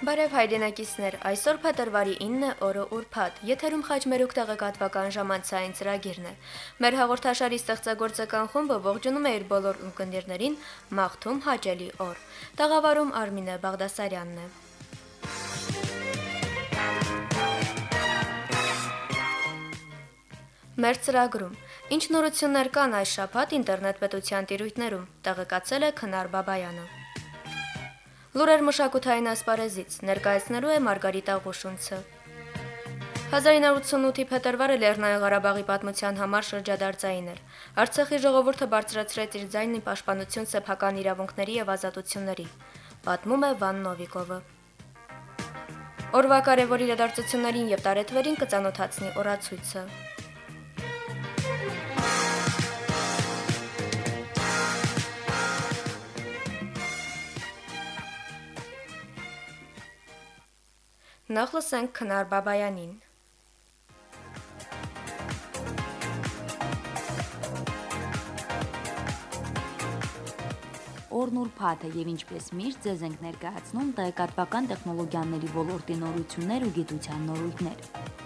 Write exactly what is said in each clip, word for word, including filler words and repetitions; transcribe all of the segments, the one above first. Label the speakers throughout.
Speaker 1: Բարև հայրենակիցներ, այսօր փետրվարի ինը օրը ուրբաթ, եթերում խաչմերուկ տեղեկատվական ժամանցային ծրագիրն է։ Մեր հաղորդաշարի ստեղծագործական խումբը ողջունում է իր բոլոր ունկնդիրներին, մաղթում հաճելի օր։ Տաղավարում Արմինե Բաղդասարյանն է։ Մեր ծրագրում ինչ նորություններ կան այս շաբաթ ինտերնետ պետության տիրույթներում, տեղեկացել է Քնար Բաբայանը։ Լուրեր մշակութային ասպարեզից ներկայացնելու է Մարգարիտա Ղուշունցը։ հազար ինը հարյուր ութսունութի փետրվարը Լեռնային Ղարաբաղի պատմության համար շրջադարձային էր։ Արցախի ժողովուրդը բարձրացրեց իր ձայնի պաշտպանություն սեփական իրավունքների եւ ազատությունների, պատմում է Վան Նովիկովը։ Օրվա կարևոր իրադարձություններին եւ տարեթվերին կծանոթացնի օրացույցը։ Նախ լսենք Քնար Բաբայանին։
Speaker 2: Օրն ուրբաթ է եւ ինչպես միշտ ձեզ ենք ներկայացնում տեղեկատվական տեխնոլոգիաների ոլորտի նորություններ ու գիտության նորույթներ։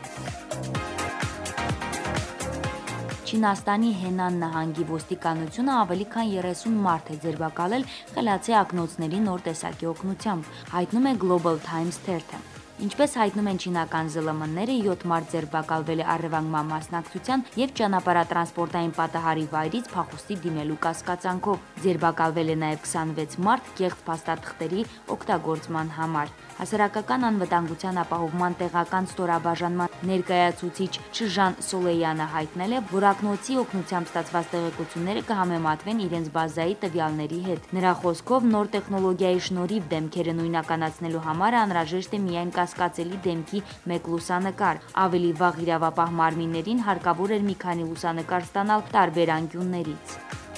Speaker 2: Չինաստանի Հենան նահանգի ոստիկանությունը ավելի քան երեսուն մարդ է ձերբակալել խելացի ակնոցների նոր տեսակի օգնությամբ, հայտնում է Global Times թերթը։ Ինչպես հայտնում են չինական զլ էմ էն-ները, յոթ մարդ ձերբակալվել է առևանգման մասնակցության եւ ճանապարհատրանսպորտային պատահարի վայրից փախուստի դիմելու կասկածանքով։ Ձերբակալվել է նաեւ քսանվեց մարդ կեղծ փաստաթղթերի օգտագործման համար։ Հասարակական անվտանգության ապահովման տեղական ստորաբաժանման ներկայացուցիչ Չժան Սոլեյանը հայտնել է, որ ակնոցի օգնությամբ ստացված տեղեկությունները կհամեմատվեն իրենց բազայի տվյալների հետ։ Նրա խոսքով նոր տեխնոլոգիայի շնորհիվ դեմքերը նույնականացնելու համար անհրաժեշտ է միայն կասկածելի դեմքի մեկ լուսանկար։ Ավելի վաղ իրավապահ մարմիններին հարկավոր էր մի քանի լուսանկար ստանալ տարբեր անկյուններից։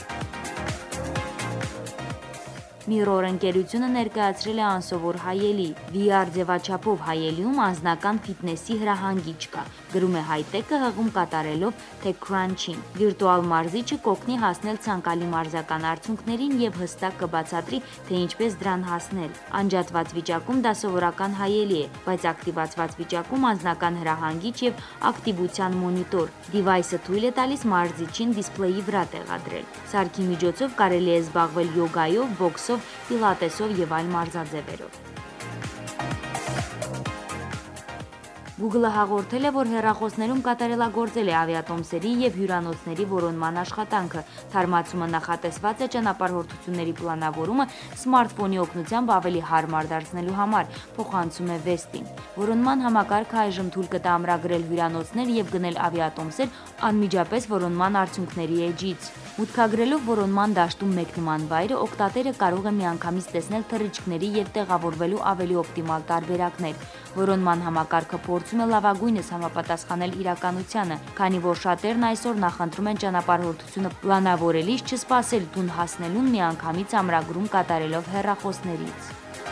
Speaker 2: Mirror ընկերությունը ներկայացրել է անսովոր հայելի։ վի R ձևաչափով հայելիում անձնական ֆիթնեսի հրահանգիչ կա, գրում է High-Tech-ը հղում կատարելով TechCrunch-ին։ Վիրտուալ մարզիչը կօգնի հասնել ցանկալի մարզական արդյունքներին եւ հստակ կբացատրի, թե ինչպես դրան հասնել։ Անջատված վիճակում դա սովորական հայելի է, բայց ակտիվացված վիճակում անձնական հրահանգիչ եւ ակտիվության մոնիտոր։ Դիվայսը թույլ է տալիս մարզիչին դիսպլեյի վրա տեղադրել։ Սարքի միջոցով կարելի է զբաղվել յոգայով, բոքսով, պիլատեսով եւ այլ մարզաձևերով։ Google-ը հաղորդել է, որ հեռախոսներում կատարելագործել է ավիատոմսերի եւ հյուրանոցների որոնման աշխատանքը։ Թարմացումը նախատեսված է ճանապարհորդությունների պլանավորումը սմարթֆոնի օգնությամբ ավելի հարմար դարձնելու համար, փոխանցում է Վեստին։ Որոնման համակարգը այժմ թույլ կտա ամրագրել հյուրանոցներ եւ գնել ավիատոմսեր անմիջապես որոնման արդյունքների էջից։ Մուտքագրելով որոնման դաշտում մեկնման վայրը օգտատերը կարող է միանգամից տեսնել թռիչքների եւ տեղավորվելու ավելի օպտիմալ տարբերակներ։ Որոնման համակարգը փորձում է լավագույնս համապատասխանել իրականությանը, քանի որ շատերն այսօր նախընտրում են ճանապարհորդությունը պլանավորելիս չսպասել տուն հասնելուն միանգամից ամրագրում կատարելով հեռախոսներից։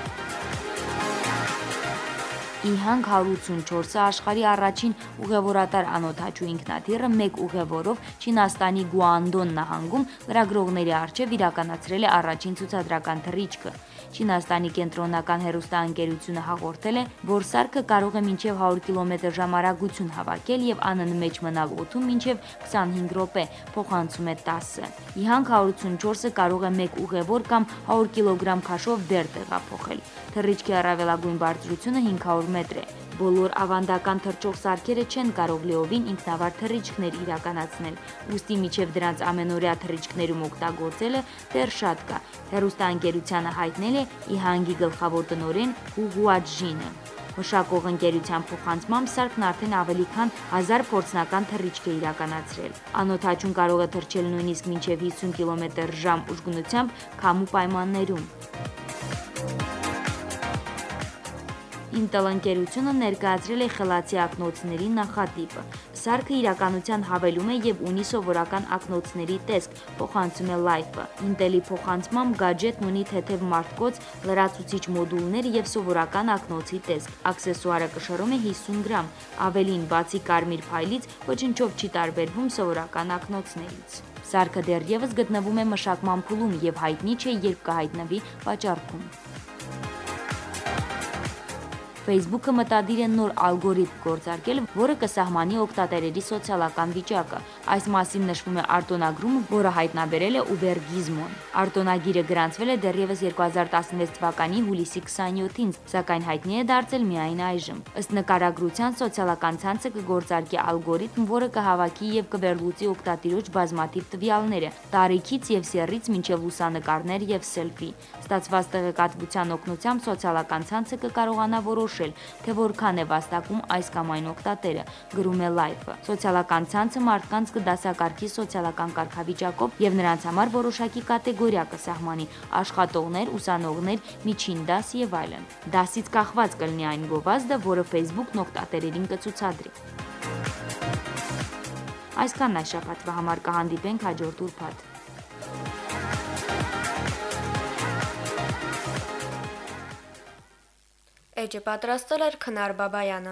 Speaker 2: ի հանք հարյուր ութսունչորսը աշխարհի առաջին ուղևորատար անօդաչու ինքնաթիռը մեկ ուղևորով Չինաստանի Գուանդոն նահանգում լրագրողների առջև իրականացրել է առաջին ցուցադրական թռիչքը։ Չինաստանի կենտրոնական հեռուստաընկերությունը հաղորդել է, որ սարքը կարող է մինչև հարյուր կիլոմետր ժամ արագություն հավաքել եւ անընդմեջ մնալ օդում մինչև քսանհինգ րոպե, փոխանցում է տասը։ ի հանք հարյուր ութսունչորսը կարող է մեկ ուղևոր կամ հարյուր կիլոգրամ քաշով դեր տեղափոխել։ Թռիչքի առավելագույն բարձրությունը հինգ հարյուր մետր է։ Բոլոր ավանդական թռչող սարքերը չեն կարող լիովին ինքնավար թռիչքներ իրականացնել, ուստի միջև դրանց ամենօրյա թռիչքներում օգտագործելը դեռ շատ կա։ Հեռուստաընկերությանը հայտնել է ի հանգի գլխավոր տնօրեն Հու Գուաջինը։ Մշակող ընկերության փոխանցմամբ սարքն արդեն ավելի քան հազար փորձնական թռիչք է իրականացրել։ Անօդաչուն կարող է թռչել նույնիսկ մինչև հիսուն կիլոմետր ժամ ուժգնությամբ քամու պայմաններում։ Intel ընկերությունը ներկայացրել է խելացի ակնոցների նախատիպը։ Սարքը իրականության հավելում է եւ ունի սովորական ակնոցների տեսք, փոխանցում է Life-ը։ Intel-ի փոխանցմամբ գadget-ն ունի թեթև մարտկոց, լրացուցիչ մոդուլներ եւ սովորական ակնոցի տեսք։ Աքսեսուարը կշռում է հիսուն գրամ, ավելին բացի կարմիր փայլից ոչնչով չի տարբերվում սովորական ակնոցներից։ Սարքը դեռևս գտնվում է մշակման փուլում եւ հայտնի չէ, երբ կհայտնվի վաճառքում։ Facebook-ը մտադիր է նոր ալգորիթմ գործարկել, որը կսահմանի օգտատերերի սոցիալական վիճակը։ Այս մասին նշվում է արտոնագրում, որը հայտնաբերել է Uber Gizmo-ն։ Արտոնագիրը գրանցվել է դեռևս երկու հազար տասնվեց թվականի հուլիսի քսաներկուսին, սակայն հայտնի է դարձել միայն այժմ։ Ըստ նկարագրության, սոցիալական ցանցը կգործարկի ալգորիթմ, որը կհավաքի եւ կվերլուծի օգտատիրոջ բազմաթիվ տվյալները՝ տարիքից եւ սեռից մինչեւ լուսանկարներ եւ սելֆի։ Ստացված տեղեկատվության օգնությամբ սոցիալական ցանցը կկարողանա որոշել, թե որքան է վաստակում այս կամ այն օգտատերը, գրում է Life-ը։ Սոցիալական ցանցը մարդկանց կդասակարգի սոցիալական կարգավիճակով եւ նրանց համար որոշակի կատեգորիա կսահմանի՝ աշխատողներ, ուսանողներ, միջին դաս եւ այլն։ Դասից կախված կլինի այն գովազդը, որը Facebook-ն օգտատերերին կցուցադրի։ Այսքանն այս շաբաթվա համար, կհանդիպենք հաջորդ ուրբաթ։
Speaker 1: Էջը պատրաստել էր Քնար Բաբայանը։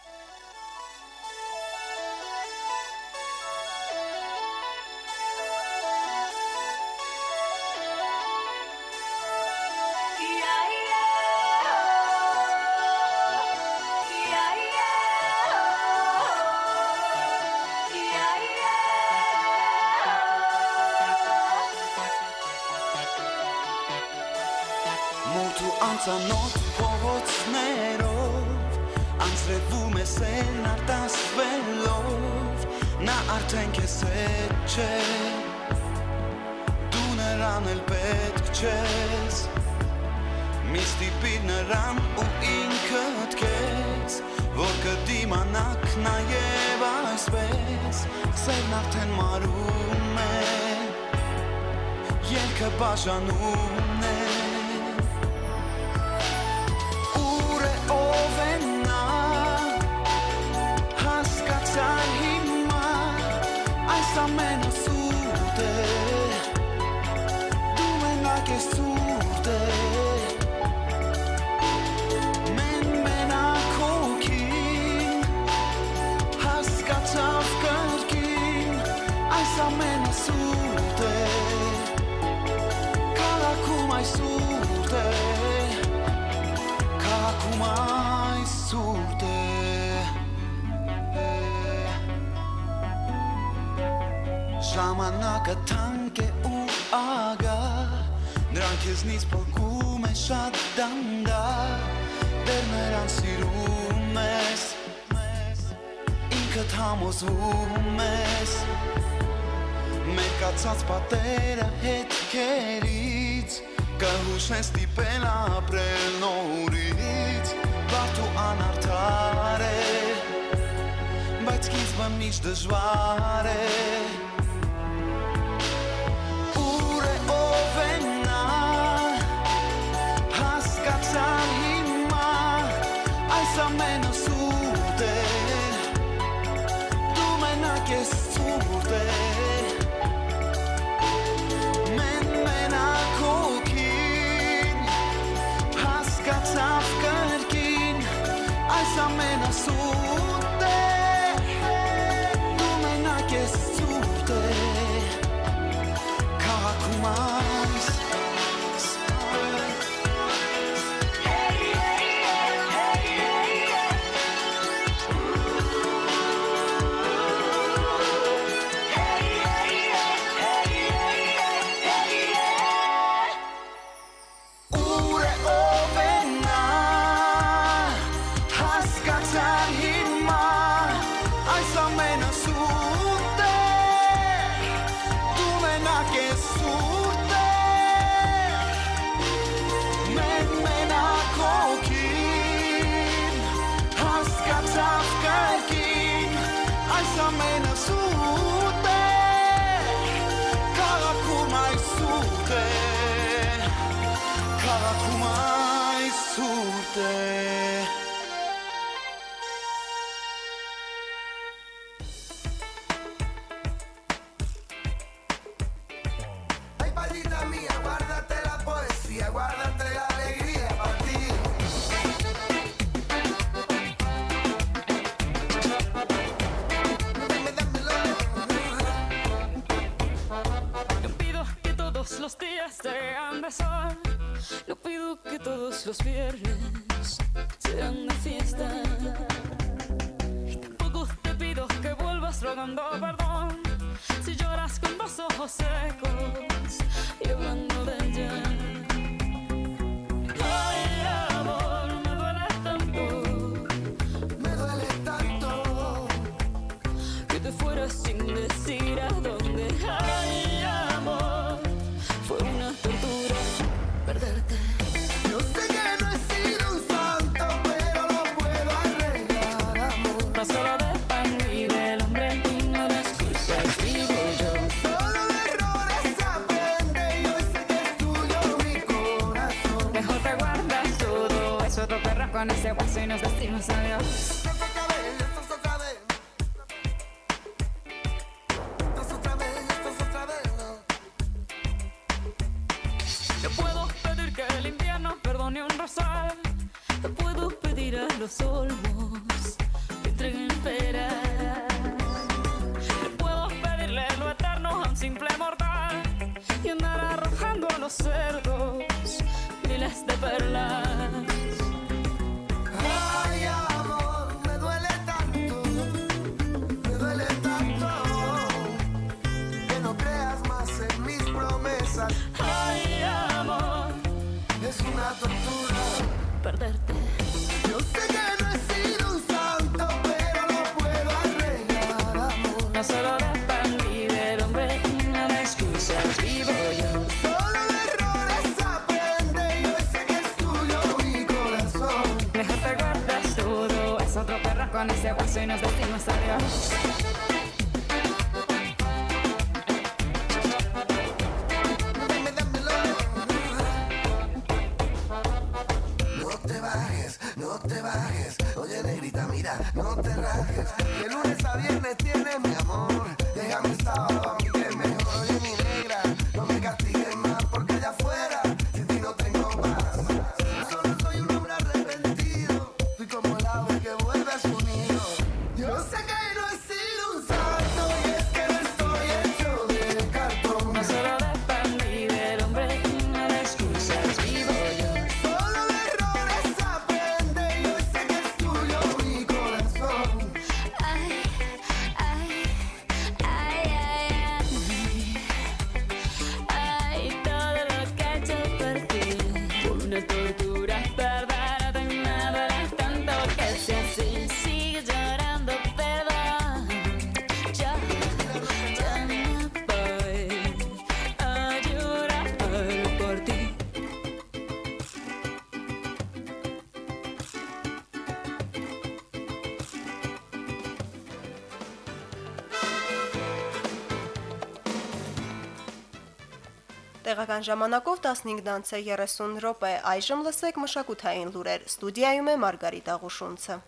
Speaker 3: Մութ ու անծանոթ փողոցներով անցրևում է սերն արտասվելով, նա արդեն քեզ հետ չէ, դու նրան էլ պետք չես, մի ստիպիր նրան ու ինքդ քեզ, որ կդիմանաք նաև այսպես, սերն արդեն մարում է, ելքը բաժանում է, ամենը սուրտ է, դու մենակ ես սուրտ է, մեն մենակ հոգին, հասկացավ կրկին, այս ամենը սուրտ է, քաղաքում այս սուրտ է, քաղաքում այս սուրտ է, ժամանակը թանկ է ու ագահ, նրան քեզնից փոխում է շատ դանդաղ, դեռ նրան սիրում ես, ինքդ համոզվում ես, մերկացած պատերը հետքերից, կհուշեն ստիպել ապրել նորից, բարդ ու անարդար է, բայց սկիզբը միշտ դժվար է, ամենը սուրտ է, դու մենակ ես սուրտ է, մեն մենակ հոգին, հասկացավ կրկին, այս ամենը սուրտ է, դու մենակ ես սուրտ է, քաղաքում այս ամենը սուրտ է, քաղաքում այս սուրտ է, քաղաքում այս սուրտ է,
Speaker 4: Ay, palita mía, guárdate la poesía, guárdate la alegría para ti.
Speaker 5: Los días sean de sol, no pido que todos los viernes serán de fiesta. Y tampoco te pido que vuelvas rogando perdón si lloras con los ojos secos y hablando de ella. Ay, amor, me duele tanto,
Speaker 4: Me duele tanto
Speaker 5: que te fueras sin decir a dónde. Ay, amor, fue una tortura perderte.
Speaker 4: Yo sé que no he sido un santo, pero lo puedo arreglar, amor.
Speaker 5: No solo de pan y del hombre y no de excusas vivo yo.
Speaker 4: Solo de errores se aprende y hoy sé que es tuyo mi corazón.
Speaker 5: Mejor te guardas todo eso, otro perro con ese hueso y nos decimos adiós.
Speaker 4: Esto es otra vez, esto es otra vez. Esto es otra vez, esto es otra vez, no.
Speaker 5: Yo puedo pedir que el invierno perdone un rosal. Yo puedo pedir a los olmos que entreguen peras. Yo puedo pedirle lo eterno a un simple mortal y andar arrojando a los cerdos miles de perlas.
Speaker 4: Ay, amor, me duele tanto, me duele tanto que no creas más en mis promesas.
Speaker 5: Ay, amor,
Speaker 4: Es una tortura.
Speaker 5: perderte.
Speaker 4: Yo sé que no he sido un santo, pero lo puedo arreglar, amor.
Speaker 5: No solo de pan y del hombre y no de excusas vivo yo.
Speaker 4: Solo de errores se aprende y hoy sé que es tuyo mi corazón.
Speaker 5: Mejor te guardas todo, es otro perro con ese hueso y nos decimos adiós.
Speaker 4: Dame, dámelo. No te bajes, no te bajes. Oye, negrita, mira, no te rajes. De lunes a viernes tienes mi amor. Déjame el sábado, aunque es mejor. Oye, mi negra, no me castigues más porque allá afuera sin ti no tengo paz. Yo solo soy un hombre arrepentido. Soy como el ave que vuelve a su nido. Yo sé que no he sido un santo y es que no estoy hecho de cartón.
Speaker 5: No solo de pan y del hombre y no de excusas vivo yo.
Speaker 4: Solo de errores se aprende y hoy sé que es tuyo mi corazón.
Speaker 5: Ay, ay, ay, ay, ay, ay, todo lo que he hecho por ti fue una tortura, perderte me duele tanto que si así sigues llorando, perdón. Yo, yo no voy a llorar por ti.
Speaker 6: Տեղական ժամանակով տասնհինգ դանց է երեսուն րոպե, այժմ լսեք մշակութային լուրեր, ստուդիայում է Մարգարիտ Աղուշունցը։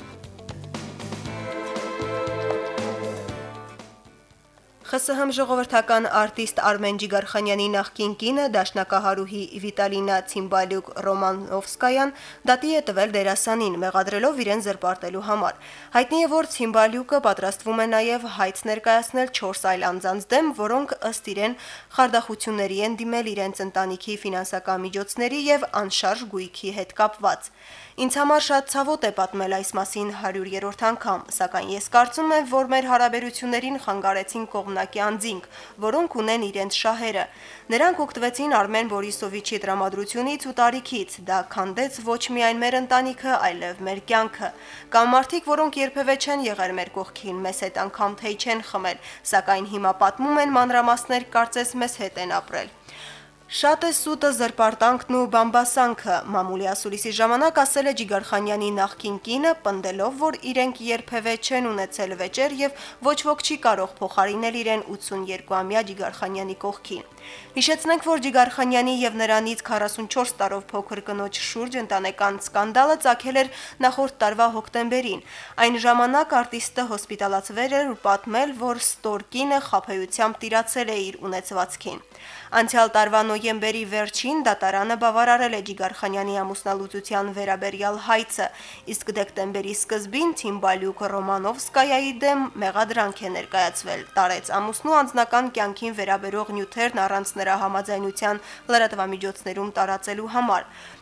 Speaker 6: ԽՍՀՄ ժողովրդական արտիստ Արմեն Ջիգարխանյանի նախկին կինը դաշնակահարուհի Վիտալինա Ցիմբալյուկ-Ռոմանովսկայան դատի է տվել դերասանին, մեղադրելով իրեն զրպարտելու համար։ Հայտնի է, որ Ցիմբալյուկը պատրաստվում է նաև հայց ներկայացնել չորս այլ անձանց դեմ, որոնք ըստ իրեն խարդախությունների են դիմել իրենց ընտանիքի ֆինանսական միջոցների եւ անշարժ գույքի հետ կապված։ Ինձ համար շատ ցավոտ է պատմել այս մասին հարյուրերորդ անգամ, սակայն ես կարծում եմ, որ մեր հարաբերություններին խանգարեցին կողմնակի անձինք, որոնք ունեն իրենց շահերը։ Նրանք օգտվեցին Արմեն Բորիսովիչի տրամադրությունից ու տարիքից, դա քանդեց ոչ միայն մեր ընտանիքը, այլև մեր կյանքը։ Կամ մարդիկ, որոնք երբևէ չեն եղել մեր կողքին, մեզ հետ անգամ թեյ չեն խմել, սակայն հիմա պատմում են մանրամասներ, կարծես մեզ հետ են ապրել։ Շատ է սուտը զրպարտանքն ու բամբասանքը, մամուլի ասուլիսի ժամանակ ասել է Ջիգարխանյանի նախկին կինը, պնդելով, որ իրենք երբևէ չեն ունեցել վեճեր եւ ոչ ոք չի կարող փոխարինել իրեն ութսունյոթ-ամյա Ջիգարխանյանի կողքին։ Հիշեցնենք, որ Ջիգարխանյանի եւ նրանից քառասունչորս տարով փոքր կնոջ շուրջ ընտանեկան սկանդալը ծագել էր նախորդ տարվա հոկտեմբերին։ Այն ժամանակ արտիստը հոսպիտալացվել էր ու պատմել, որ ստորկինը խաբեությամբ տիրացել է իր ունեցվածքին։ Անցյալ տարվա նոյեմբերի վերջին դատարանը բավարարել է Ջիգարխանյանի ամուսնալուծության վերաբերյալ հայցը, իսկ դեկտեմբերի սկզբին Ցիմբալյուկ-Ռոմանովսկայայի դեմ մեղադրանք է ներկայացվել, տարեց ամուսնու անձնական կյանքին վերաբերող նյութերն առանց նրա համաձայնության լրատվամիջոցներում տարածելու համար։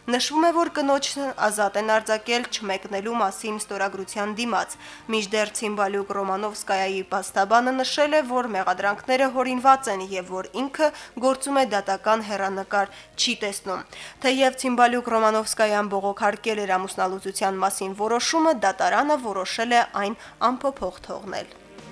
Speaker 6: Նշվում է, որ կնոջն ազատ են արձակել չմեկնելու մասին ստորագրության դիմաց։ Մինչդեռ Ցիմբալյուկ Ռոմանովսկայայի փաստաբանը նշել է, որ մեղադրանքները հորինված են եւ որ ինքը գործում է դատական հեռանկար չի տեսնում։ Թեև Ցիմբալյուկ Ռոմանովսկայան բողոքարկել էր ամուսնալուծության մասին որոշումը, դատարանը որոշել է այն անփոփոխ թողնել։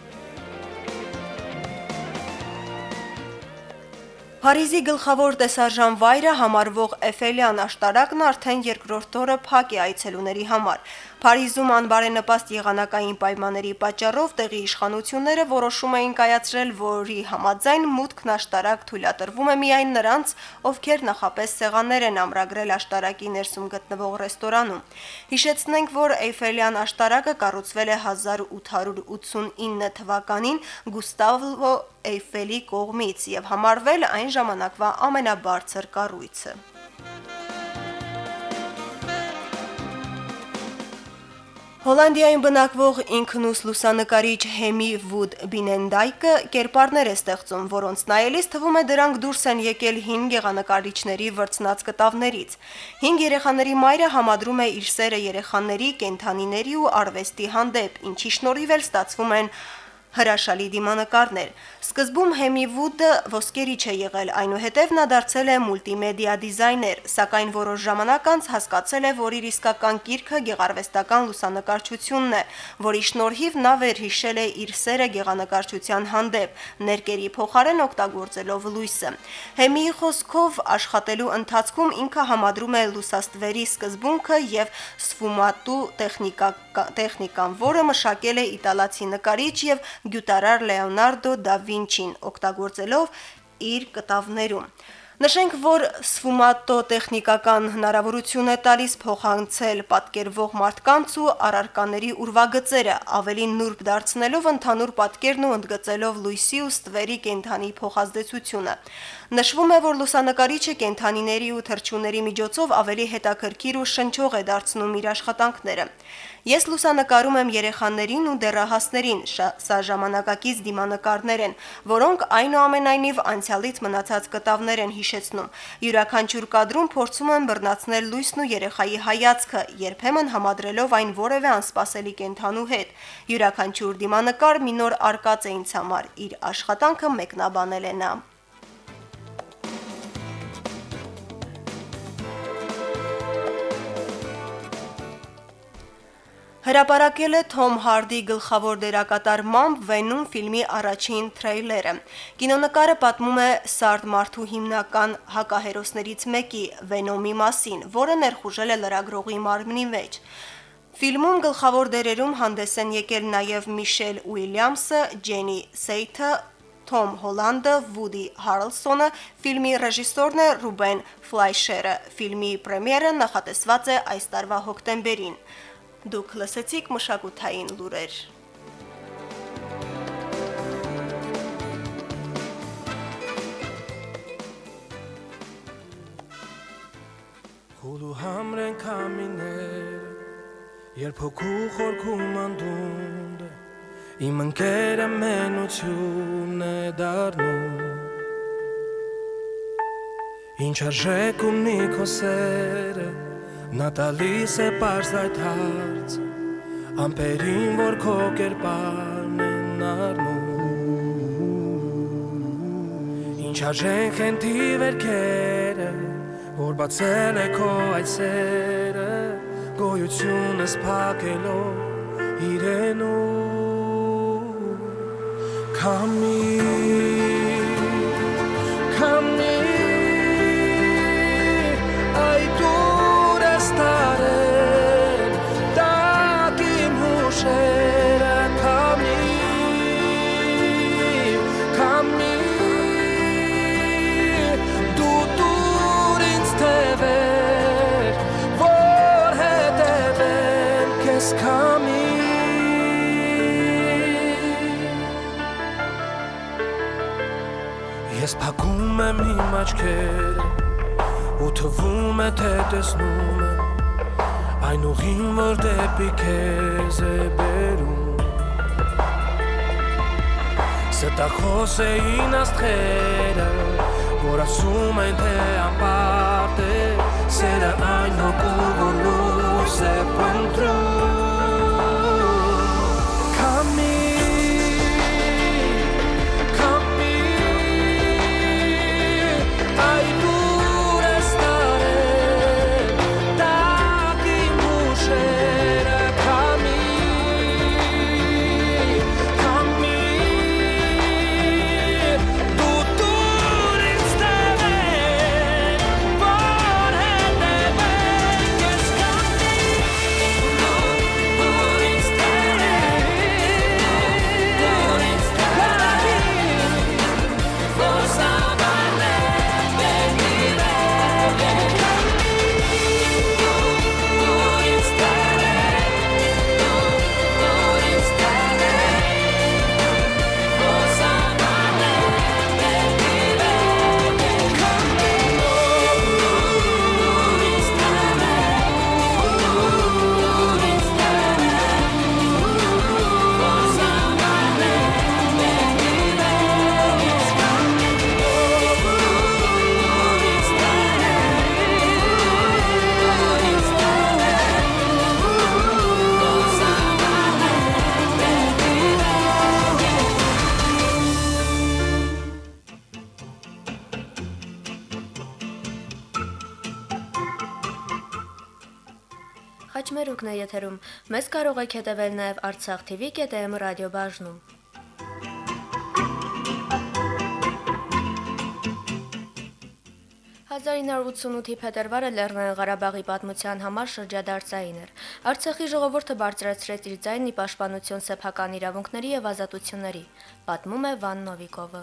Speaker 6: Փարիզի գլխավոր տեսարժան վայրը համարվող Էֆելյան աշտարակն արդեն երկրորդ օրը փակ է այցելուների համար։ Փարիզում անբարենպաստ եղանակային պայմանների պատճառով տեղի իշխանությունները որոշում էին կայացրել, որի համաձայն մուտքն աշտարակ թույլատրվում է միայն նրանց, ովքեր նախապես սեղաններ են ամրագրել աշտարակի ներսում գտնվող ռեստորանում։ Հիշեցնենք, որ Էյֆելյան աշտարակը կառուցվել է հազար ութ հարյուր ութսունինը թվականին Գուստավո Էյֆելի կողմից եւ համարվել այն ժամանակվա ամենաբարձր կառույցը։ Հոլանդիայում բնակվող ինքնուս լուսանկարիչ Հեմի Վուդ Բինենդայկը կերպարներ է ստեղծում, որոնց նայելիս թվում է դրանք դուրս են եկել հին գեղանկարիչների վրձնած կտավներից։ Հինգ երեխաների մայրը համադրում է իր սերը երեխաների, կենդանիների ու արվեստի հանդեպ, ինչի շնորհիվ էլ ստացվում են հրաշալի դիմանկարներ։ Սկզբում Հեմի Վուդը ոսկերիչ է եղել, այնուհետև նա դարձել է մուլտիմեդիա դիզայներ, սակայն որոշ ժամանակ անց հասկացել է, որ իր իսկական կիրքը գեղարվեստական լուսանկարչությունն է, որի շնորհիվ նա վերհիշել է իր սերը գեղանկարչության հանդեպ, ներկերի փոխարեն օգտագործելով լույսը։ Հեմիի խոսքով աշխատելու ընթացքում ինքը համադրում է լուսաստվերի սկզբունքը եւ սֆումատու տեխնիկան, որը մշակել է իտալացի նկարիչ եւ գյուտարար Լեոնարդո դա Վինչին, օգտագործելով իր կտավներում։ Նշենք, որ սֆումատո տեխնիկական հնարավորություն է տալիս փոխանցել պատկերվող մարդկանց ու առարկաների ուրվագծերը, ավելի նուրբ դարձնելով ընդհանուր պատկերն ու ընդգծելով լույսի ու ստվերի կենդանի փոխազդեցությունը։ Նշվում է, որ լուսանկարիչը կենդանիների ու թռչունների միջոցով ավելի հետաքրքիր ու շնչող է դարձնում իր աշխատանքները։ Ես լուսանկարում եմ երեխաներին ու դեռահասներին, սա ժամանակակից դիմանկարներ են, որոնք այնուամենայնիվ անցյալից մնացած կտավներ են հիշեցնում։ Յուրաքանչյուր կադրում փորձում եմ բռնացնել լույսն ու երեխայի հայացքը, երբեմն համադրելով այն որևէ անսպասելի կենդանու հետ։ Յուրաքանչյուր դիմանկար մի նոր արկած է ինձ համար, իր աշխատանքը մեկնաբանել է նա։ Հրապարակել է Թոմ Հարդի գլխավոր դերակատար Մամբ Վենում ֆիլմի առաջին թրեյլերը։ Կինոնկարը պատմում է սարդ մարդու հիմնական հակահերոսներից մեկի՝ Վենոմի մասին, որը ներխուժել է լրագրողի մարմնի մեջ։ Ֆիլմում գլխավոր դերերում հանդես են եկել նաև Միշել Ուիլյամսը, Ջենի Սեյթը, Թոմ Հոլանդը, Վուդի Հարլսոնը, ֆիլմի ռեժիսորն է Ռուբեն Ֆլայշերը։ Ֆիլմի պրեմիերը նախատեսված է այս տարվա հոկտեմբերին։ Դուք լսեցիք մշակութային լուրեր։
Speaker 7: Հուլու համրեն կամիներ, երբ հոգու խորքում անդունդ է, իմ ընկերը մենություն է դարնում, ինչ արժեք ունի քո սերը, նա տալիս է պարզ այդ հարց, ամպերին, որ քո կերպարն են առնում, ինչ արժենք են թիվերքերը, որ բացել է քո այդ սերը, գոյությունս փակելով իրենու, քամի, քամի, այդ ուր ես տարել, տակ իմ հուշերը, քամի, քամի, դու տուր ինձ թևեր, որ հետևեն քեզ քամի։ Ես փակում եմ իմ աչքերը ու թվում է թե տեսնում եմ այն ուղին, որ դեպի քեզ է բերում, ստախոս էին աստղերը, որ ասում են թե անպարտ է Սերը այն հոգու որ լույս է պնդրում Քամի Քամի Այ դուր ես տարել Տակի մուշերը Քամի Քամի Դու դուր ինձ տվել Որ հետևենք ես Քամի Դուր ինձ տվել Դուր ինձ տվել Որ սավանել բերնի վեր Դուր ինձ տվել Դուր ինձ տվել Որ սավանել բերնի վեր Քամի Դուր ինձ տվել Դուր ինձ տվել Որ սավանել բերնի վեր Քամի Դուր ինձ
Speaker 1: Խաչմերուկն է եթերում։ Մեզ կարող եք հետևել նաև Artsakh T V կետ em ռադիոբաժնում։ հազար ինը հարյուր ութսունութի փետրվարը Լեռնային Ղարաբաղի պատմության համար շրջադարձային էր։ Արցախի ժողովուրդը բարձրացրեց իր ձայնն ի պաշտպանություն սեփական իրավունքների եւ ազատությունների, պատմում է Վան Նովիկովը։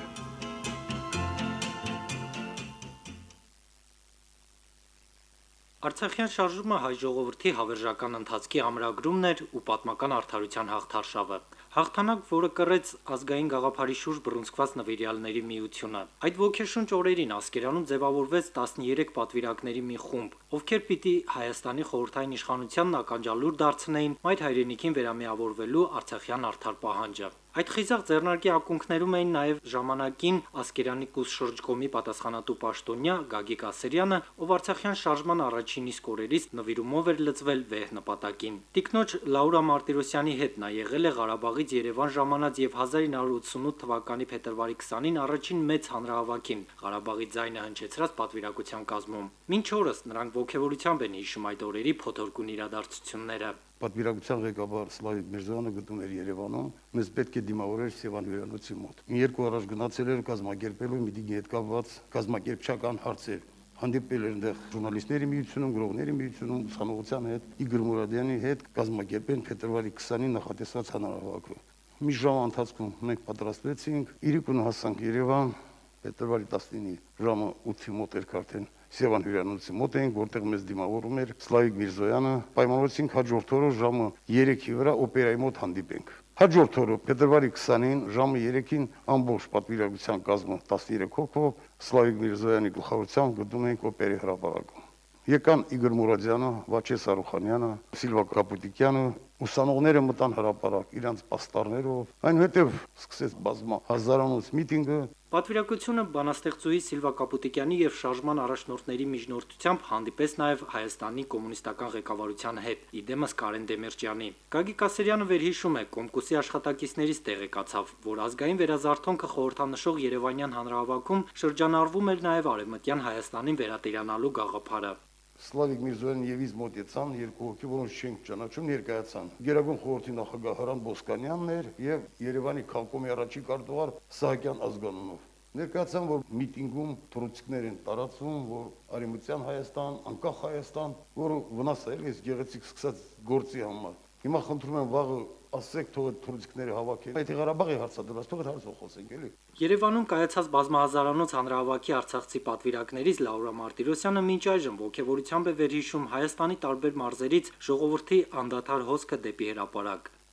Speaker 8: Արցախյան շարժումը հայ ժողովրդի հավերժական ընթացքի ամրագրումն էր ու պատմական արդարության հաղթարշավը։ Հաղթանակ, որը կռեց ազգային գաղափարի շուրջ բռունցքված նվիրյալների միությունը։ Այդ ոգեշունչ օրերին Ասկերանում ձևավորվեց տասներեք պատվիրակների մի խումբ, ովքեր պիտի Հայաստանի խորհրդային իշխանությանն ականջալուր դարձնեին մայր հայրենիքին վերամիավորվելու արցախյան արդար պահանջը։ Այդ խիզախ ձեռնարկի ակունքներում էին նաև ժամանակին Ասկերանի կուս շրջկոմի պատասխանատու պաշտոնյա Գագիկ Ասերյանը, ով արցախյան շարժման առաջին իսկ օրերից նվիրումով էր լծվել վեհ նպատակին։ Տիկնոջ Լաուրա Մարտիրոսյանի հետ նա եղել է Ղարաբաղից Երևան ժամանած եւ հազար ինը հարյուր ութսունութ թվականի փետրվարի քսանին առաջին մեծ հանրահավաքին Ղարաբաղի ձայնը հնչեցրած պատվիրակության կազմում։ Մինչ օրս նրանք ողջավորությամբ են հիշում այդ օրերի փոթորկուն իրադարձությունները։
Speaker 9: Պատվիրակության ղեկավար Սլավիկ Միրզոյանը գտնում էր Երևանում, մեզ պետք է դիմավորել Սևան հյուրանոցի մոտ։ Մի երկու առաջ գնացել էր կազմակերպելու միտինգի հետ կապված կազմակերպչական հարցեր։ Հանդիպել էր այնտեղ ժուրնալիստների միությունում, գրողների միությունում, ուսանողության հետ, Իգոր Մուրադյանի հետ կազմակերպեն փետրվարի քսանին նախատեսված հանրահավաքը։ Մի ժամ ընթացքում մենք պատրաստվեցինք, իրիկուն հասանք Երևան, փետրվարի տասնինի ժամը ութի մոտ էր արդեն Սևան հյուրանոցի մոտ էինք, որտեղ մեզ դիմավորում էր Սլավիկ Միրզոյանը, պայմանավորեցինք հաջորդ օրը ժամը երեքի վրա օպերայի մոտ հանդիպենք։ Հաջորդ օրը փետրվարի քսանին ժամը երեքին ամբողջ պատվիրակության կազմը տասներեք հոգով Սլավիկ Միրզոյանի գլխավորությամբ գտնում էինք օպերայի հրապարակում։ Եկան Իգոր Մուրադյանը, Վաչե Սարուխանյանը, Սիլվա Կապուտիկյանը, ուսանողները մտան հրապարակ իրանց պաստառներով, այնուհետև սկսեց բազմա հազարանոց միտինգը։
Speaker 8: Պատվիրակությունը բանաստեղծուհի Սիլվա Կապուտիկյանի եւ շարժման առաջնորդների միջնորդությամբ հանդիպեց նաեւ Հայաստանի կոմունիստական ղեկավարության հետ, իդեմս Կարեն Դեմիրճյանի։ Գագիկ Ասերյանը վերհիշում է, Կոմկուսի աշխատակիցներից տեղեկացավ, որ ազգային վերազարթոնքը խորհրդանշող Երևանյան հանրահավաքում շրջանառվում էր նաեւ Արևմտյան Հայաստանին վերատիրանալու գաղափարը։
Speaker 9: Սլավիկ Միրզոյանն եւ իր մոտեցան երկու հոգի, որոնց չենք ճանաչում, ներկայացան։ Գերագույն խորհրդի նախագահ Հրանտ Ոսկանյանն էր եւ Երևանի քաղաքոմի առաջին քարտուղար Սահակյան Ազգանունով։ Ներկայացան, որ միտինգում թռուցիկներ են տարածվում, որ Արևմտյան Հայաստան, անկախ Հայաստան, որը վնասել է գեղեցիկ սկսած գործի համար։ Հիմա խնդրում եմ վաղը ասեք թող այդ թռուցիկները հավաքեն։ Այդ Ղարաբաղի հարցադրած թող հարցը խոսենք էլի։
Speaker 8: Երևանում կայացած բազմահազարանոց հանրահավաքի արցախցի պատվիրակներից Լաուրա Մարտիրոսյանը մինչ այժմ ողջավորությամբ է վերհիշում Հայաստանի տարբեր մարզերից ժողովրդի անդադար հոսքը դեպի հրապարակ։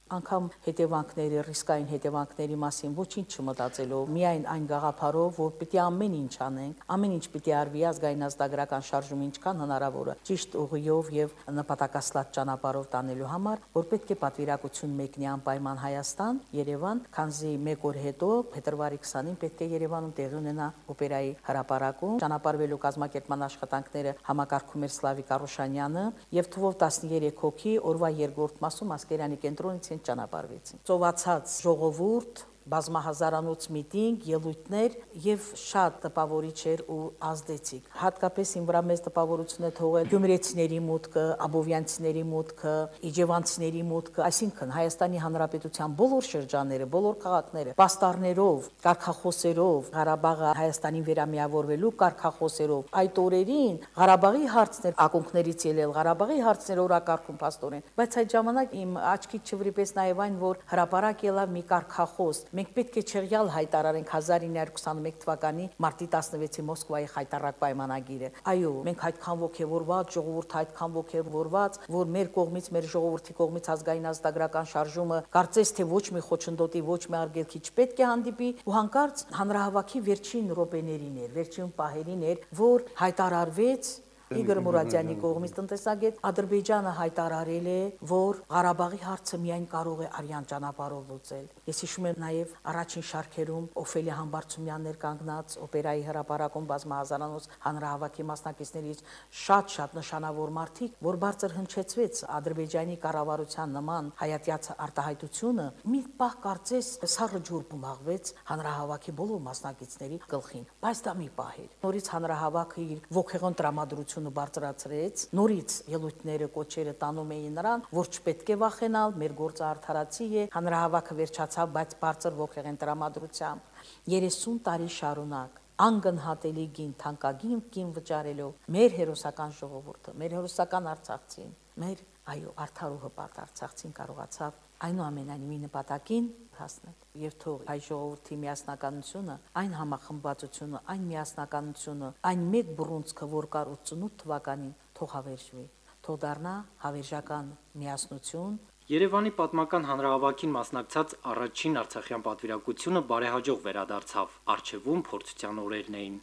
Speaker 10: անգամ հետևանքների, ռիսկային հետևանքների մասին ոչինչ չմտածելով, միայն այն գաղափարով, որ պիտի ամեն ինչ անենք, ամեն ինչ պիտի արվի ազգային ազգագրական շարժումը ինչքան հնարավոր է ճիշտ ուղիով եւ նպատակասլաց ճանապարհով տանելու համար, որ պետք է պատվիրակություն մեկնի անպայման Հայաստան, Երևան, քանզի մեկ օր հետո փետրվարի քսանին պետք է Երևանում տեղի ունենա օպերայի հրապարակում, ճանապարհվելու կազմակերպման աշխատանքները համակարգում էր Սլավիկ Արոշանյանը եւ թվով տասներեք հոգի օրվա երկրորդ մասում Ասկերանի կենտրոնից են ճանապարհվեցին։ Ծովածած ժողովուրդ, բազմահազարանոց միտինգ, ելույթներ եւ շատ տպավորիչ էր ու ազդեցիկ։ Հատկապես իմ վրա մեծ տպավորություն է թողել գյումրեցիների մուտքը, աբովյանցիների մուտքը, իջևանցիների մուտքը, այսինքն Հայաստանի Հանրապետության բոլոր շրջանները, բոլոր քաղաքները պաստառներով, կարգախոսերով Ղարաբաղը Հայաստանին վերամիավորվելու կարգախոսերով։ Այդ օրերին Ղարաբաղի հարցներ ակունքներից ելել, Ղարաբաղի հարցներ օրակարգում փաստորեն, բայց այդ ժամանակ իմ աչքից չվրիպես նաեւ այն, որ հրապարակ ելավ մի կարգախոս։ Մենք պետք է չեղյալ հայտարարենք հազար ինը հարյուր քսաներեք թվականի մարտի տասնվեցի Մոսկվայի խայտարակ պայմանագիրը։ Այո, մենք այդքան ոգևորված, ժողովուրդը այդքան ոգևորված, որ մեր կողմից, մեր ժողովրդի կողմից ազգային ազգագրական շարժումը կարծես թե ոչ մի խոչընդոտի, ոչ մի արգելքի չպետք է հանդիպի, ու հանկարծ հանրահավաքի վերջին րոպեներին էր, վերջին պահերին էր, որ հայտարարվեց Իգոր Մուրադյանի կողմից տնտեսագետ Ադրբեջանը հայտարարել է, որ Ղարաբաղի հարցը միայն կարող է արյան ճանապարհով լուծել։ Ես հիշում եմ նաև առաջին շարքերում Օֆելիա Համբարձումյաններ կանգնած օպերայի հրապարակում բազմահազարանոց հանրահավաքի մասնակիցներից շատ-շատ նշանավոր մարդիկ, որ բարձր հնչեցվեց Ադրբեջանի կառավարության նման հայատյաց արտահայտությունը, մի պահ կարծես սառը ջուր բումաղվեց հանրահավաքի բոլոր մասնակիցների գլխին, բայց դա մի պահ էր։ Նորից հանրահավաքը իր ոգեղոն տրամադրությունը բարձրացրեց, նորից ելույթները, կոչերը տանում էին նրան, որ չպետք է վախենալ, մեր գործը արդարացի է, հանրահավաքը վերջացավ, բայց բարձր ոգեղեն տրամադրությամբ երեսուն տարի շարունակ անգնահատելի գին, թանկագին գին վճարելով մեր հերոսական ժողովուրդը, մեր հերոսական Արցախցին, մեր այո արդար ու հպարտ Արցախցին կարողացավ այնուամենայնիվ մի նպատակին հասնել։ Եվ թող հայ ժողովրդի միասնականությունը, այն համախմբվածությունը, այն միասնականությունը, այն մեկ բռունցքը, որ կար ութսունութ թվականին, թող հավերժվի, թող դառնա հավերժական միասնություն։
Speaker 8: Երևանի պատմական հանրահավաքին մասնակցած առաջին արցախյան պատվիրակությունը բարեհաջող վերադարձավ, առջևում փորձության օրերն էին։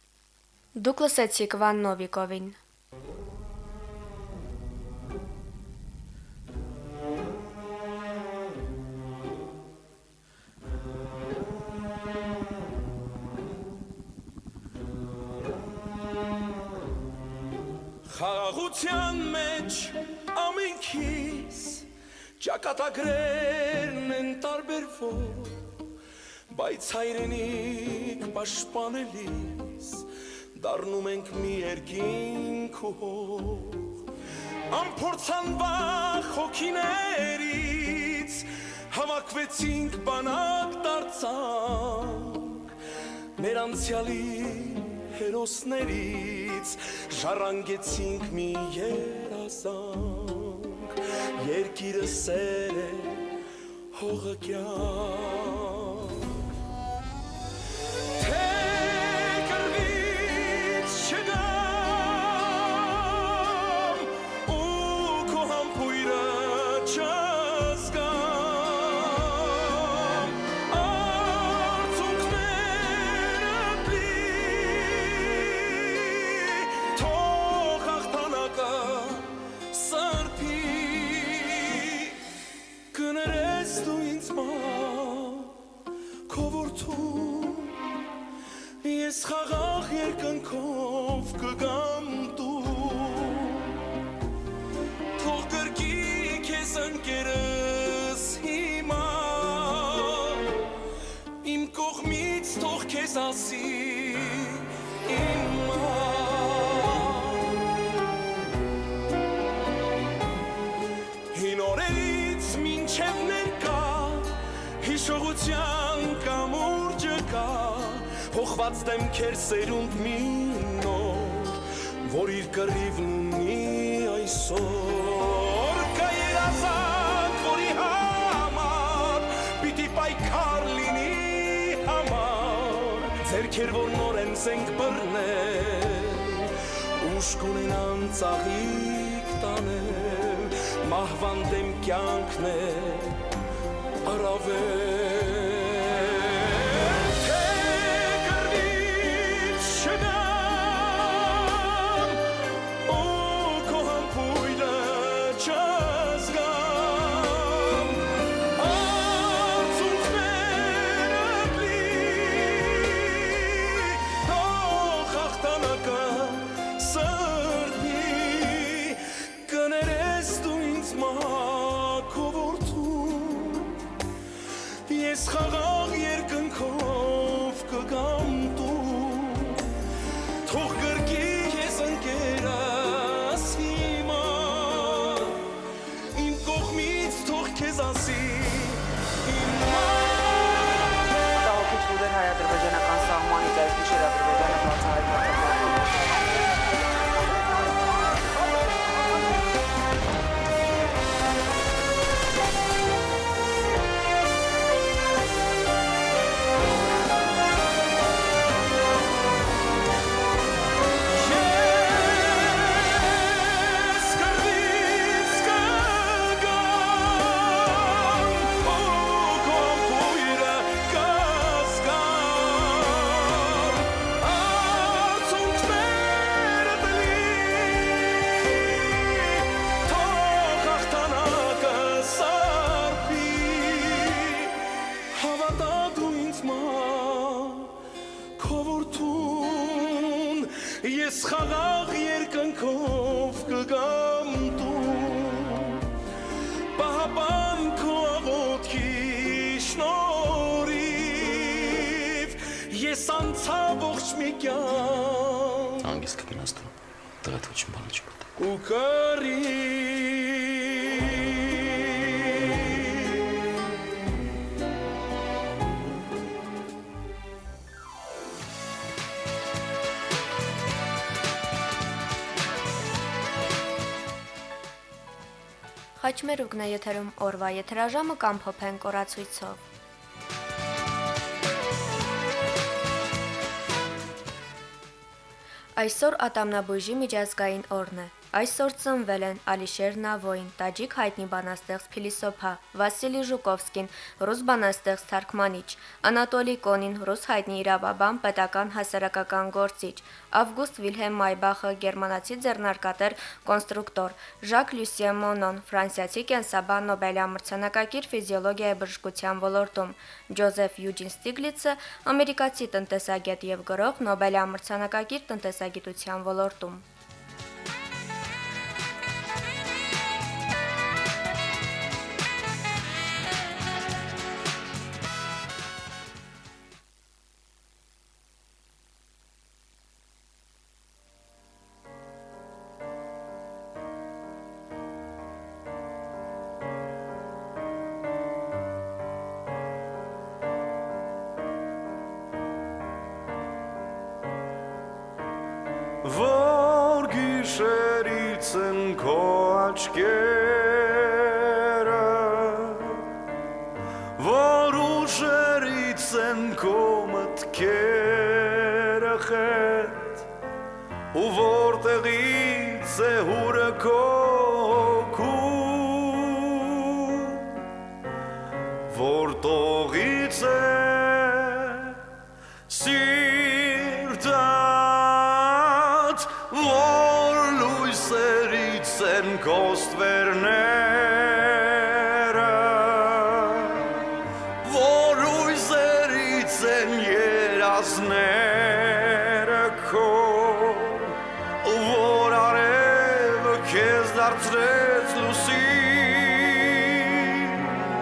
Speaker 1: Դուք լսեցիք Վան Նովիկովին։
Speaker 7: Խաղաղության մեջ ամենքիս ճակատագրերն են տարբերվող, բայց հայրենիք պաշտպանելիս դառնում ենք մի երկինք ու հող, անփորձանվախ հոգիներից հավաքվեցինք բանակ դարձանք, մեր անցյալի հերոսներից ժառանգեցինք մի երազանք, երկիրը սեր է, հողը կյանք, թե կրվից չգամ ու քո համբույրը չզգամ, արցունքները թող հաղթանակը սրբի, կներես դու ինձ մահ, քո որդու, ես խաղաղ երկնքով կգամ դու, թող կրկի քեզ ընկերս հիմա, իմ կողմից թող քեզ ասի իմա, հին օրերից մինչև ներկա հիշողության կամուրջը կա, հողված դեմքեր սերունդ մի նոր, որ իր կռիվն ունի այսօր, կա երազանք, որի համար պիտի պայքար լինի համար, ձեռքեր, որ նոր են զենք բռնել, ուժ կունենան ծաղիկ տանել, մահվան դեմ կյանքն է Ես խաղաղ երկնքով կգամ դու Պահապան քո աղոթքի շնորհիվ Ես անցա ողջ մի կյանք
Speaker 11: Հանգիստ կգնաս դու Տղադ ոչինչ բան չգտա
Speaker 7: Ու կարի
Speaker 1: Խաչմերուկն է եթերում օրվա եթերաժամը կամ փոփեն կորացույցով։ Այսօր ատամնաբույժի միջազգային օրն է։ Այսօր ծնվել են Ալիշեր Նավոին, տաջիկ հայտնի բանաստեղծ փիլիսոփա, Վասիլի Ժուկովսկին, ռուս բանաստեղծ թարգմանիչ, Անատոլի Կոնին, ռուս հայտնի իրավաբան, պետական հասարակական գործիչ, Ավգուստ Վիլհելմ Մայբախը, գերմանացի ձեռնարկատեր, կոնստրուկտոր, Ժակ Լյուսիեն Մոնոն, ֆրանսիացի կենսաբան, Նոբելյան մրցանակակիր ֆիզիոլոգիայի բժշկության ոլորտում, Ջոզեֆ Յուջին Ստիգլիցը, ամերիկացի տնտեսագետ եւ գրող, Նոբելյան մրցանակակիր տնտեսագիտության ոլորտում։
Speaker 7: Որ գիշերից են քո աչքերը Որ ուժերից են քո մտքերը խետ Ու որտեղից է հուրը քո հոգում Որ տողից է սիրտը Որ լույսերից են կոստվերները Որ լույսերից են երազները քո Որ արևը քեզ դարձրեց լուսին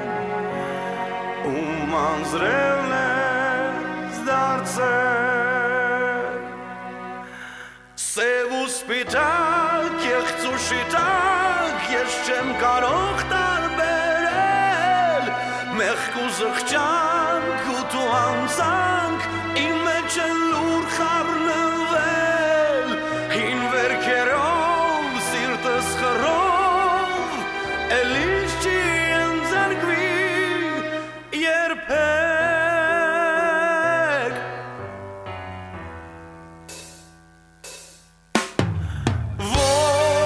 Speaker 7: Ու մանձրելն ես դարձել Սև ու սպիտակ, եղծ ու շիտակ, ես չեմ կարող տարբերել Մեղք ու զղջանք ու դու անձանք, իմ մեջ են լուր խառնվել Հին վերքերով, սիրտս խռով, էլիս չի ընձարգվի երբեք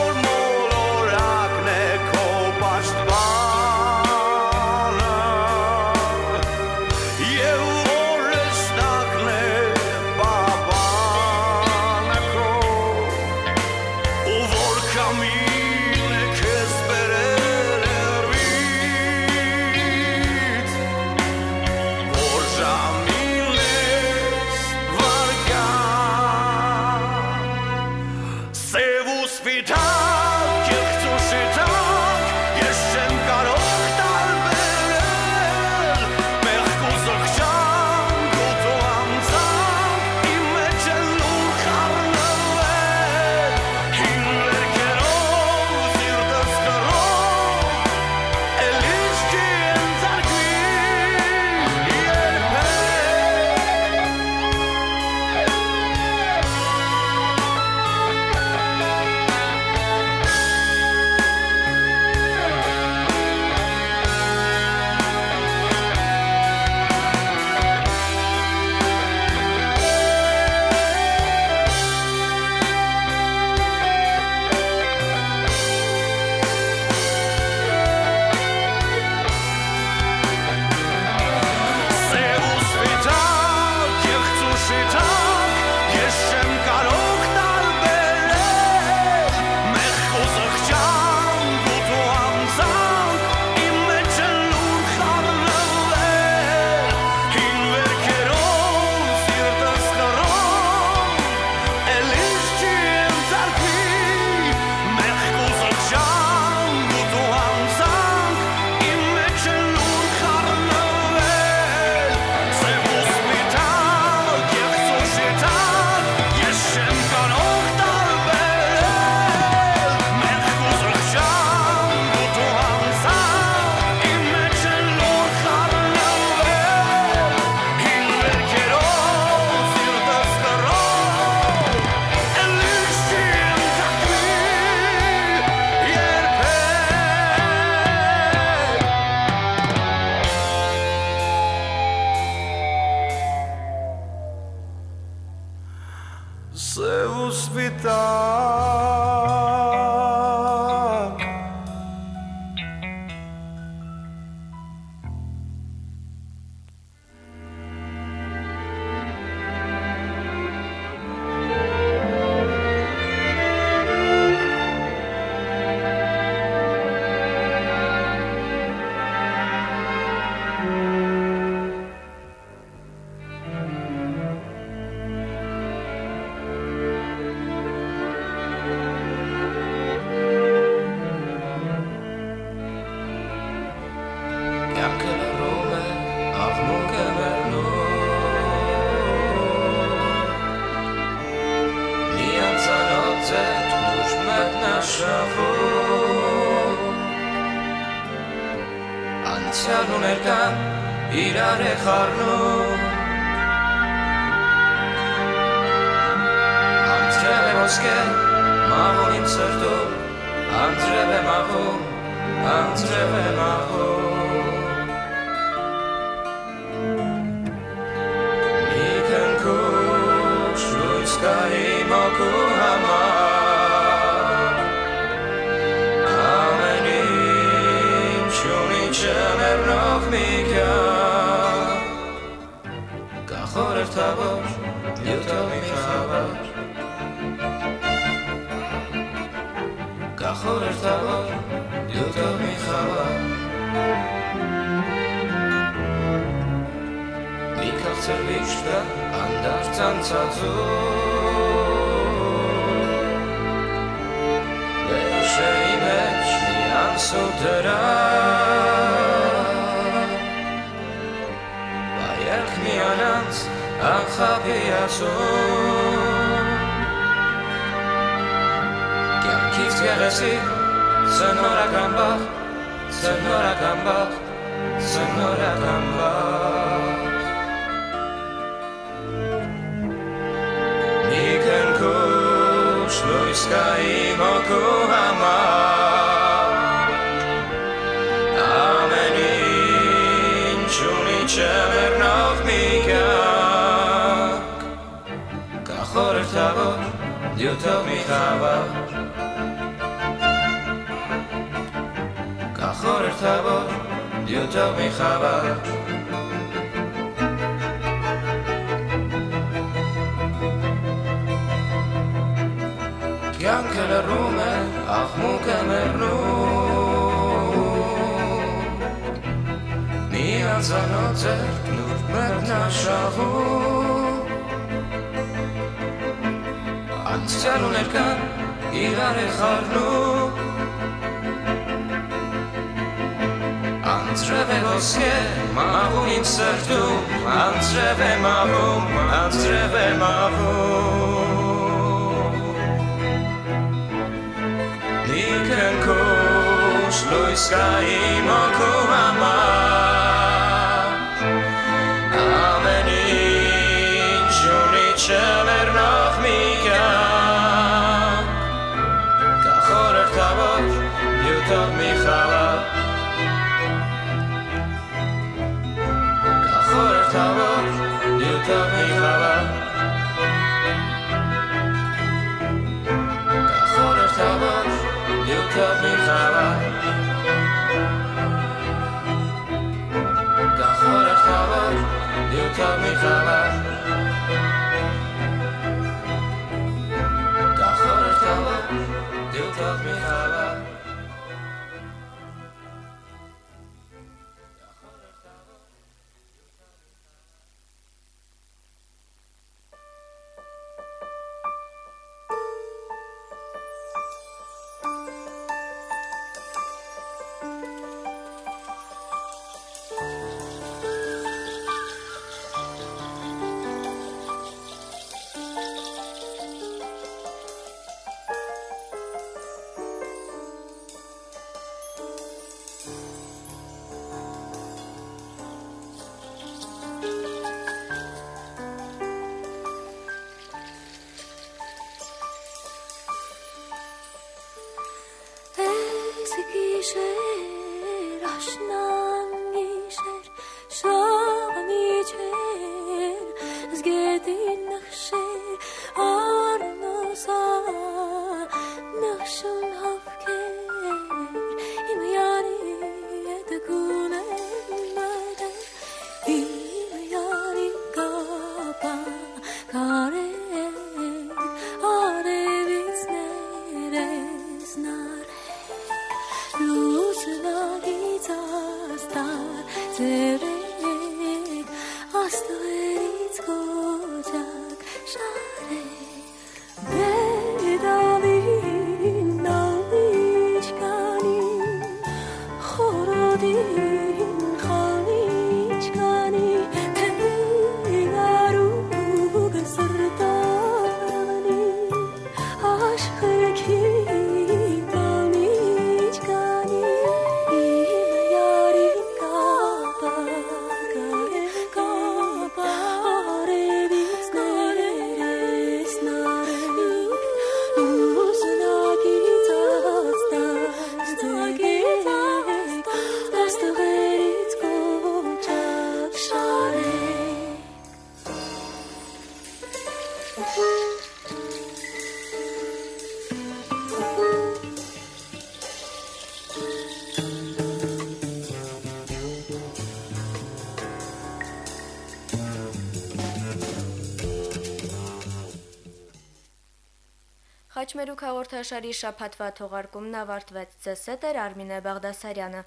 Speaker 7: Որ մոլորակն է քո պաշտպանը
Speaker 3: Սև ու սպիտակ
Speaker 12: Անցյալ ու ներկան իրար է խառնում Անձրև է ոսկե մաղում իմ սրտում Անձրև է մաղում, անձրև է մաղում Մի քնքուշ լույս կա իմ օգու համար Չմեռնող մի կյանք Կա խորհրդավոր յուտով մի խավար Կա խորհրդավոր յուտով մի խավար Մի քաղցր վիշտ կա անդարձ անցածում Վերուշերի մեջ մի անսուտ դրան Բայերք մի անանց անխապիացում Կյանքից գեղեցիկ ծնորական բաղ Ծնորական բաղ Ծնորական բաղ Մի քնքուշ լույս կա իմ օգու համար Ամեն ինչ ունի չմեռնող մի կյանք Կա խորհրդավոր յուտով մի խավար Կա խորհրդավոր յուտով մի խավար Կյանքը լռում է, աղմուկը մեռնում Մի անծանոթ ձեռք նուրբ մեկնաշաղում Անցյալ ու ներկան իրար է խառնում Անձրև է ոսկե մաղում իմ սրտում Անձրև է մաղում, անձրև է մաղում Մի քնքուշ լույս կա իմ օգու համար Ամեն ինչ ունի չմեռնող մի կյանք Կա խորհրդավոր յուտով մի խավար Կա խորհրդավոր յուտով մի խավար Կա խորհրդավոր յուտով մի խավար Կա խորհրդավոր յուտով մի խավար Կա խորհրդավոր յուտով մի խավար
Speaker 5: Gişer, aşnan gişer, şağım içer, zgedin nakşer, աստղերից կոճակ շարե Բերդավին նավիչ կանի խորոդին խանիչ կանի թեգարուգ սրտանի աշխրքի բանիչ կանի իմ յարին կապագարե կապարևից ներես նարեին ուսնակից աստագեկ աստղերից կոճակ շարեկ
Speaker 1: Խաչմերուկ հաղորդաշարի շաբաթվա թողարկումն ավարտվեց։ Ձեզ հետ էր Արմինե Բաղդասարյանը։